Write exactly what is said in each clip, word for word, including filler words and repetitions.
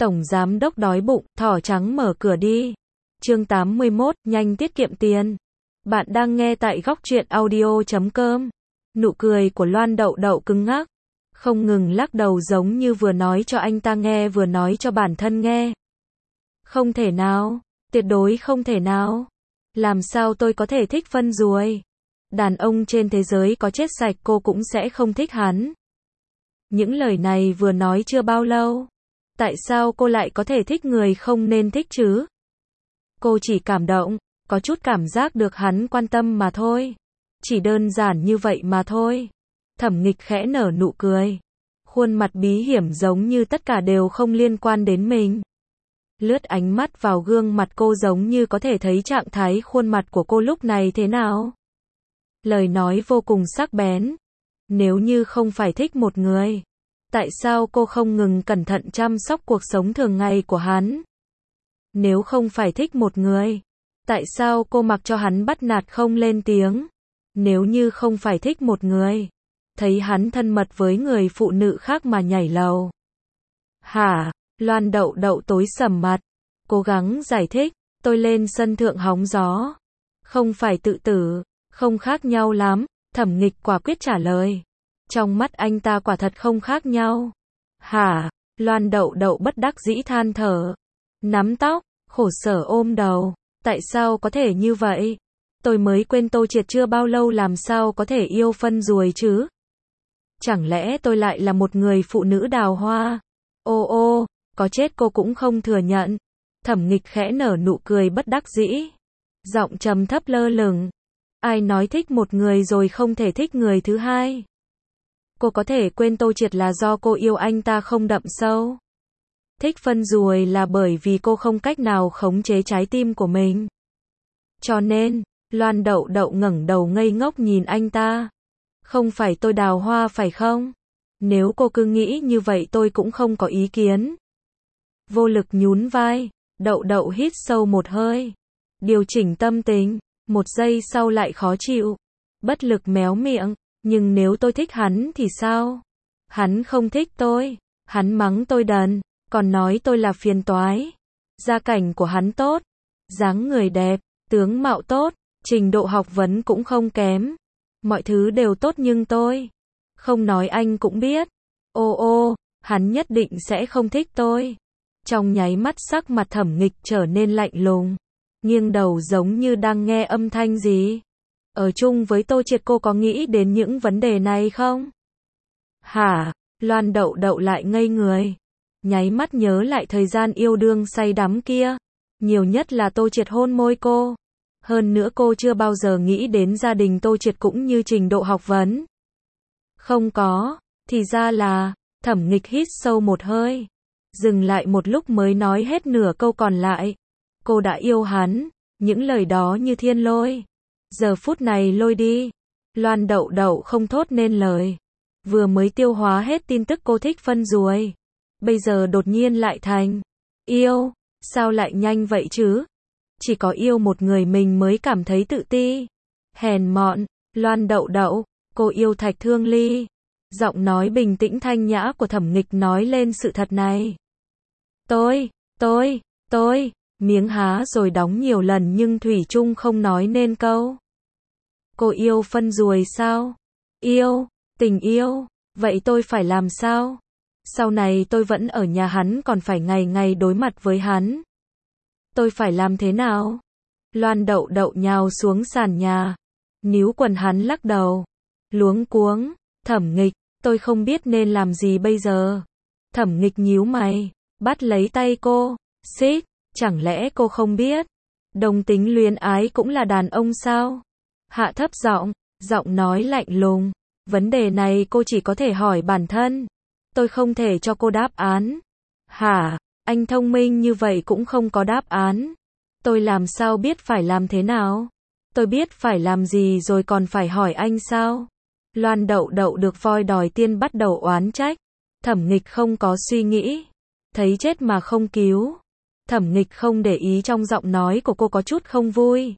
Tổng giám đốc đói bụng, thỏ trắng mở cửa đi. Chương tám mươi mốt, nhanh tiết kiệm tiền. Bạn đang nghe tại góc truyện audio chấm com. Nụ cười của Loan Đậu Đậu cứng ngắc, không ngừng lắc đầu giống như vừa nói cho anh ta nghe vừa nói cho bản thân nghe. Không thể nào, tuyệt đối không thể nào. Làm sao tôi có thể thích phân ruồi? Đàn ông trên thế giới có chết sạch cô cũng sẽ không thích hắn. Những lời này vừa nói chưa bao lâu. Tại sao cô lại có thể thích người không nên thích chứ? Cô chỉ cảm động, có chút cảm giác được hắn quan tâm mà thôi. Chỉ đơn giản như vậy mà thôi. Thẩm Nghịch khẽ nở nụ cười. Khuôn mặt bí hiểm giống như tất cả đều không liên quan đến mình. Lướt ánh mắt vào gương mặt cô giống như có thể thấy trạng thái khuôn mặt của cô lúc này thế nào. Lời nói vô cùng sắc bén. Nếu như không phải thích một người, tại sao cô không ngừng cẩn thận chăm sóc cuộc sống thường ngày của hắn? Nếu không phải thích một người, tại sao cô mặc cho hắn bắt nạt không lên tiếng? Nếu như không phải thích một người, thấy hắn thân mật với người phụ nữ khác mà nhảy lầu. Hả? Loan Đậu Đậu tối sầm mặt, cố gắng giải thích, tôi lên sân thượng hóng gió. Không phải tự tử, không khác nhau lắm, Thẩm Nghịch quả quyết trả lời. Trong mắt anh ta quả thật không khác nhau. Hả? Loan Đậu Đậu bất đắc dĩ than thở, nắm tóc, khổ sở ôm đầu. Tại sao có thể như vậy? Tôi mới quên Tô Triệt chưa bao lâu làm sao có thể yêu phân ruồi chứ? Chẳng lẽ tôi lại là một người phụ nữ đào hoa? Ô ô, có chết cô cũng không thừa nhận. Thẩm Nghịch khẽ nở nụ cười bất đắc dĩ. Giọng trầm thấp lơ lửng. Ai nói thích một người rồi không thể thích người thứ hai? Cô có thể quên Tô Triệt là do cô yêu anh ta không đậm sâu. Thích phân ruồi là bởi vì cô không cách nào khống chế trái tim của mình. Cho nên, Loan Đậu Đậu ngẩng đầu ngây ngốc nhìn anh ta. Không phải tôi đào hoa phải không? Nếu cô cứ nghĩ như vậy tôi cũng không có ý kiến. Vô lực nhún vai, Đậu Đậu hít sâu một hơi. Điều chỉnh tâm tình, một giây sau lại khó chịu. Bất lực méo miệng, nhưng nếu tôi thích hắn thì sao? Hắn không thích tôi, hắn mắng tôi đần, còn nói tôi là phiền toái. Gia cảnh của hắn tốt, dáng người đẹp, tướng mạo tốt, trình độ học vấn cũng không kém. Mọi thứ đều tốt nhưng tôi, không nói anh cũng biết. Ô ô, hắn nhất định sẽ không thích tôi. Trong nháy mắt sắc mặt Thẩm Nghịch trở nên lạnh lùng, nghiêng đầu giống như đang nghe âm thanh gì. Ở chung với Tô Triệt cô có nghĩ đến những vấn đề này không? Hả? Loan Đậu Đậu lại ngây người. Nháy mắt nhớ lại thời gian yêu đương say đắm kia. Nhiều nhất là Tô Triệt hôn môi cô. Hơn nữa cô chưa bao giờ nghĩ đến gia đình Tô Triệt cũng như trình độ học vấn. Không có, thì ra là, Thẩm Nghịch hít sâu một hơi. Dừng lại một lúc mới nói hết nửa câu còn lại. Cô đã yêu hắn, những lời đó như thiên lôi. Giờ phút này lôi đi. Loan Đậu Đậu không thốt nên lời. Vừa mới tiêu hóa hết tin tức cô thích phân ruồi. Bây giờ đột nhiên lại thành yêu, sao lại nhanh vậy chứ? Chỉ có yêu một người mình mới cảm thấy tự ti. Hèn mọn, Loan Đậu Đậu, cô yêu Thạch Thương Ly. Giọng nói bình tĩnh thanh nhã của Thẩm Nghịch nói lên sự thật này. Tôi, tôi, tôi, miếng há rồi đóng nhiều lần nhưng thủy chung không nói nên câu. Cô yêu phân ruồi sao? Yêu, tình yêu, vậy tôi phải làm sao? Sau này tôi vẫn ở nhà hắn còn phải ngày ngày đối mặt với hắn. Tôi phải làm thế nào? Loan Đậu Đậu nhào xuống sàn nhà. Níu quần hắn lắc đầu. Luống cuống, Thẩm Nghịch, tôi không biết nên làm gì bây giờ. Thẩm Nghịch nhíu mày, bắt lấy tay cô. Xích, chẳng lẽ cô không biết? Đồng tính luyến ái cũng là đàn ông sao? Hạ thấp giọng, giọng nói lạnh lùng. Vấn đề này cô chỉ có thể hỏi bản thân. Tôi không thể cho cô đáp án. Hả? Anh thông minh như vậy cũng không có đáp án. Tôi làm sao biết phải làm thế nào? Tôi biết phải làm gì rồi còn phải hỏi anh sao? Loan Đậu Đậu được voi đòi tiên bắt đầu oán trách. Thẩm Nghịch không có suy nghĩ. Thấy chết mà không cứu. Thẩm Nghịch không để ý trong giọng nói của cô có chút không vui.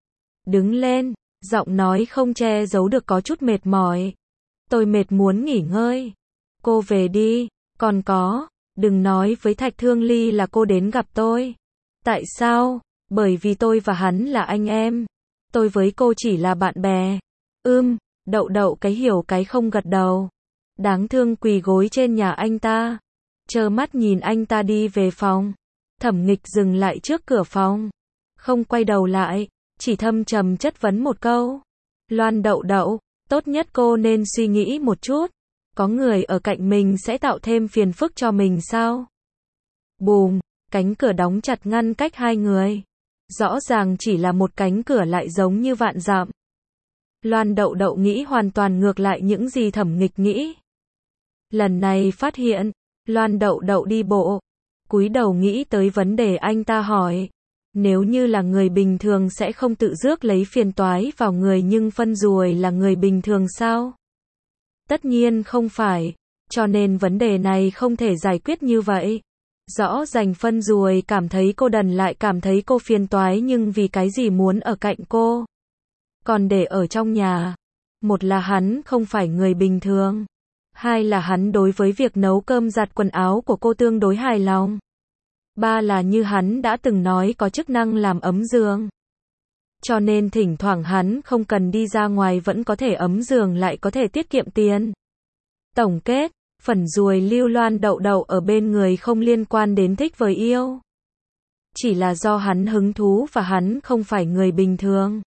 Đứng lên, giọng nói không che giấu được có chút mệt mỏi. Tôi mệt muốn nghỉ ngơi. Cô về đi, còn có, Đừng nói với Thạch Thương Ly là cô đến gặp tôi. Tại sao? Bởi vì tôi và hắn là anh em. Tôi với cô chỉ là bạn bè. Ưm, Đậu Đậu cái hiểu cái không gật đầu. Đáng thương quỳ gối trên nhà anh ta. Trơ mắt nhìn anh ta đi về phòng. Thẩm Nghịch dừng lại trước cửa phòng. Không quay đầu lại, chỉ thâm trầm chất vấn một câu. Loan Đậu Đậu, tốt nhất cô nên suy nghĩ một chút. Có người ở cạnh mình sẽ tạo thêm phiền phức cho mình sao? Bùm, cánh cửa đóng chặt ngăn cách hai người. Rõ ràng chỉ là một cánh cửa lại giống như vạn dặm. Loan Đậu Đậu nghĩ hoàn toàn ngược lại những gì Thẩm Nghịch nghĩ. Lần này phát hiện, Loan Đậu Đậu đi bộ, cúi đầu nghĩ tới vấn đề anh ta hỏi. Nếu như là người bình thường sẽ không tự rước lấy phiền toái vào người, nhưng Phân Ruồi là người bình thường sao? Tất nhiên không phải, cho nên vấn đề này không thể giải quyết như vậy. Rõ ràng Phân Ruồi cảm thấy cô đần lại cảm thấy cô phiền toái, nhưng vì cái gì muốn ở cạnh cô? Còn để ở trong nhà. Một là hắn không phải người bình thường. Hai là hắn đối với việc nấu cơm giặt quần áo của cô tương đối hài lòng. Ba là như hắn đã từng nói có chức năng làm ấm giường. Cho nên thỉnh thoảng hắn không cần đi ra ngoài vẫn có thể ấm giường lại có thể tiết kiệm tiền. Tổng kết, Phân Ruồi lưu Loan Đậu Đậu ở bên người không liên quan đến thích với yêu. Chỉ là do hắn hứng thú và hắn không phải người bình thường.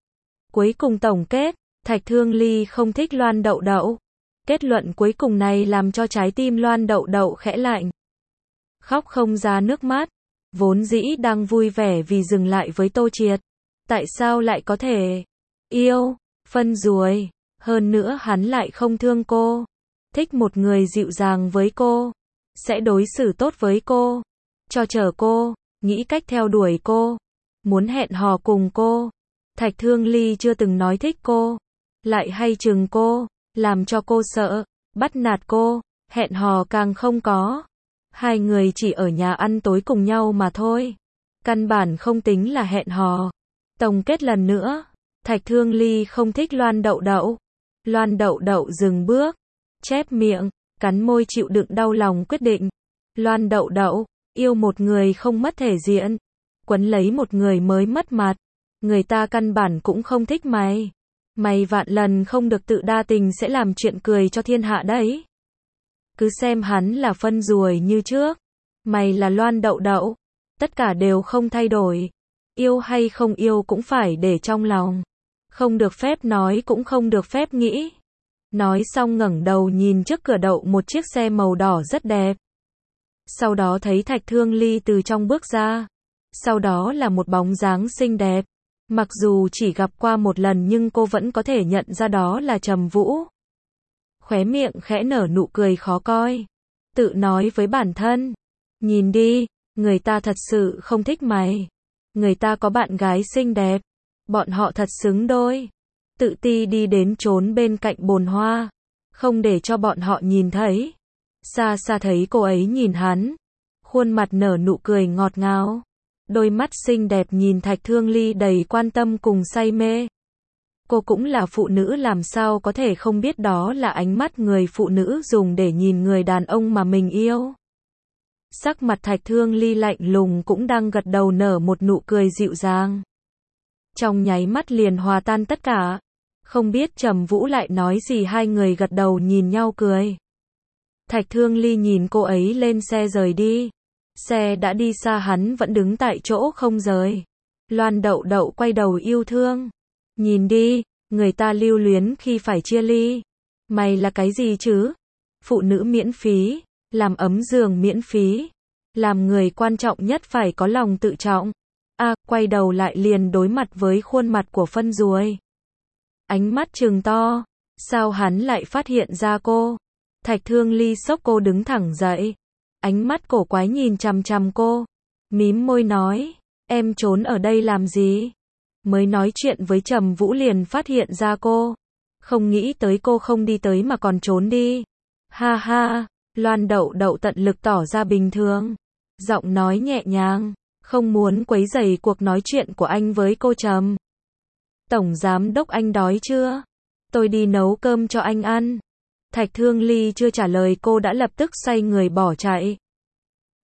Cuối cùng tổng kết, Thạch Thương Ly không thích Loan Đậu Đậu. Kết luận cuối cùng này làm cho trái tim Loan Đậu Đậu khẽ lạnh. Khóc không ra nước mắt. Vốn dĩ đang vui vẻ vì dừng lại với Tô Triệt. Tại sao lại có thể yêu Phân Ruồi? Hơn nữa hắn lại không thương cô. Thích một người dịu dàng với cô. Sẽ đối xử tốt với cô. Cho chờ cô. Nghĩ cách theo đuổi cô. Muốn hẹn hò cùng cô. Thạch Thương Ly chưa từng nói thích cô. Lại hay chừng cô. Làm cho cô sợ. Bắt nạt cô. Hẹn hò càng không có. Hai người chỉ ở nhà ăn tối cùng nhau mà thôi. Căn bản không tính là hẹn hò. Tổng kết lần nữa. Thạch Thương Ly không thích Loan Đậu Đậu. Loan Đậu Đậu dừng bước. Chép miệng. Cắn môi chịu đựng đau lòng quyết định. Loan Đậu Đậu. Yêu một người không mất thể diện. Quấn lấy một người mới mất mặt. Người ta căn bản cũng không thích mày. Mày vạn lần không được tự đa tình sẽ làm chuyện cười cho thiên hạ đấy. Cứ xem hắn là Phân Ruồi như trước. Mày là Loan Đậu Đậu. Tất cả đều không thay đổi. Yêu hay không yêu cũng phải để trong lòng. Không được phép nói cũng không được phép nghĩ. Nói xong ngẩng đầu nhìn trước cửa đậu một chiếc xe màu đỏ rất đẹp. Sau đó thấy Thạch Thương Ly từ trong bước ra. Sau đó là một bóng dáng xinh đẹp. Mặc dù chỉ gặp qua một lần nhưng cô vẫn có thể nhận ra đó là Trầm Vũ. Khóe miệng khẽ nở nụ cười khó coi. Tự nói với bản thân. Nhìn đi, người ta thật sự không thích mày. Người ta có bạn gái xinh đẹp. Bọn họ thật xứng đôi. Tự ti đi đến trốn bên cạnh bồn hoa. Không để cho bọn họ nhìn thấy. Xa xa thấy cô ấy nhìn hắn. Khuôn mặt nở nụ cười ngọt ngào. Đôi mắt xinh đẹp nhìn Thạch Thương Ly đầy quan tâm cùng say mê. Cô cũng là phụ nữ làm sao có thể không biết đó là ánh mắt người phụ nữ dùng để nhìn người đàn ông mà mình yêu. Sắc mặt Thạch Thương Ly lạnh lùng cũng đang gật đầu nở một nụ cười dịu dàng. Trong nháy mắt liền hòa tan tất cả. Không biết Trầm Vũ lại nói gì, hai người gật đầu nhìn nhau cười. Thạch Thương Ly nhìn cô ấy lên xe rời đi. Xe đã đi xa hắn vẫn đứng tại chỗ không rời. Loan Đậu Đậu quay đầu yêu thương. Nhìn đi, người ta lưu luyến khi phải chia ly. Mày là cái gì chứ? Phụ nữ miễn phí, làm ấm giường miễn phí. Làm người quan trọng nhất phải có lòng tự trọng. À, quay đầu lại liền đối mặt với khuôn mặt của Phân Ruồi. Ánh mắt trừng to. Sao hắn lại phát hiện ra cô? Thạch Thương Ly sốc cô đứng thẳng dậy. Ánh mắt cổ quái nhìn chằm chằm cô. Mím môi nói. Em trốn ở đây làm gì? Mới nói chuyện với Trầm Vũ liền phát hiện ra cô. Không nghĩ tới cô không đi tới mà còn trốn đi. Ha ha, Loan Đậu Đậu tận lực tỏ ra bình thường. Giọng nói nhẹ nhàng. Không muốn quấy rầy cuộc nói chuyện của anh với cô Trầm. Tổng giám đốc anh đói chưa? Tôi đi nấu cơm cho anh ăn. Thạch Thương Ly chưa trả lời cô đã lập tức xoay người bỏ chạy.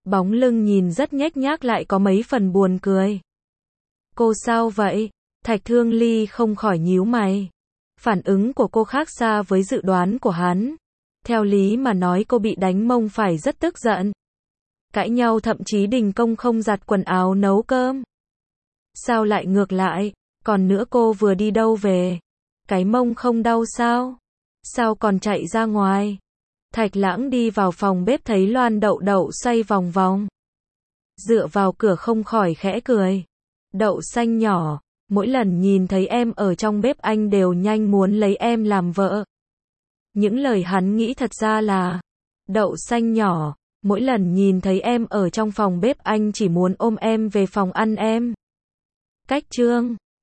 Bóng lưng nhìn rất nhếch nhác lại có mấy phần buồn cười. Cô sao vậy? Thạch Thương Ly không khỏi nhíu mày. Phản ứng của cô khác xa với dự đoán của hắn. Theo lý mà nói cô bị đánh mông phải rất tức giận. Cãi nhau thậm chí đình công không giặt quần áo nấu cơm. Sao lại ngược lại? Còn nữa cô vừa đi đâu về? Cái mông không đau sao? Sao còn chạy ra ngoài? Thạch Lãng đi vào phòng bếp thấy Loan Đậu Đậu xoay vòng vòng. Dựa vào cửa không khỏi khẽ cười. Đậu xanh nhỏ, mỗi lần nhìn thấy em ở trong bếp anh đều nhanh muốn lấy em làm vợ. Những lời hắn nghĩ thật ra là, đậu xanh nhỏ, mỗi lần nhìn thấy em ở trong phòng bếp anh chỉ muốn ôm em về phòng ăn em. Cách chương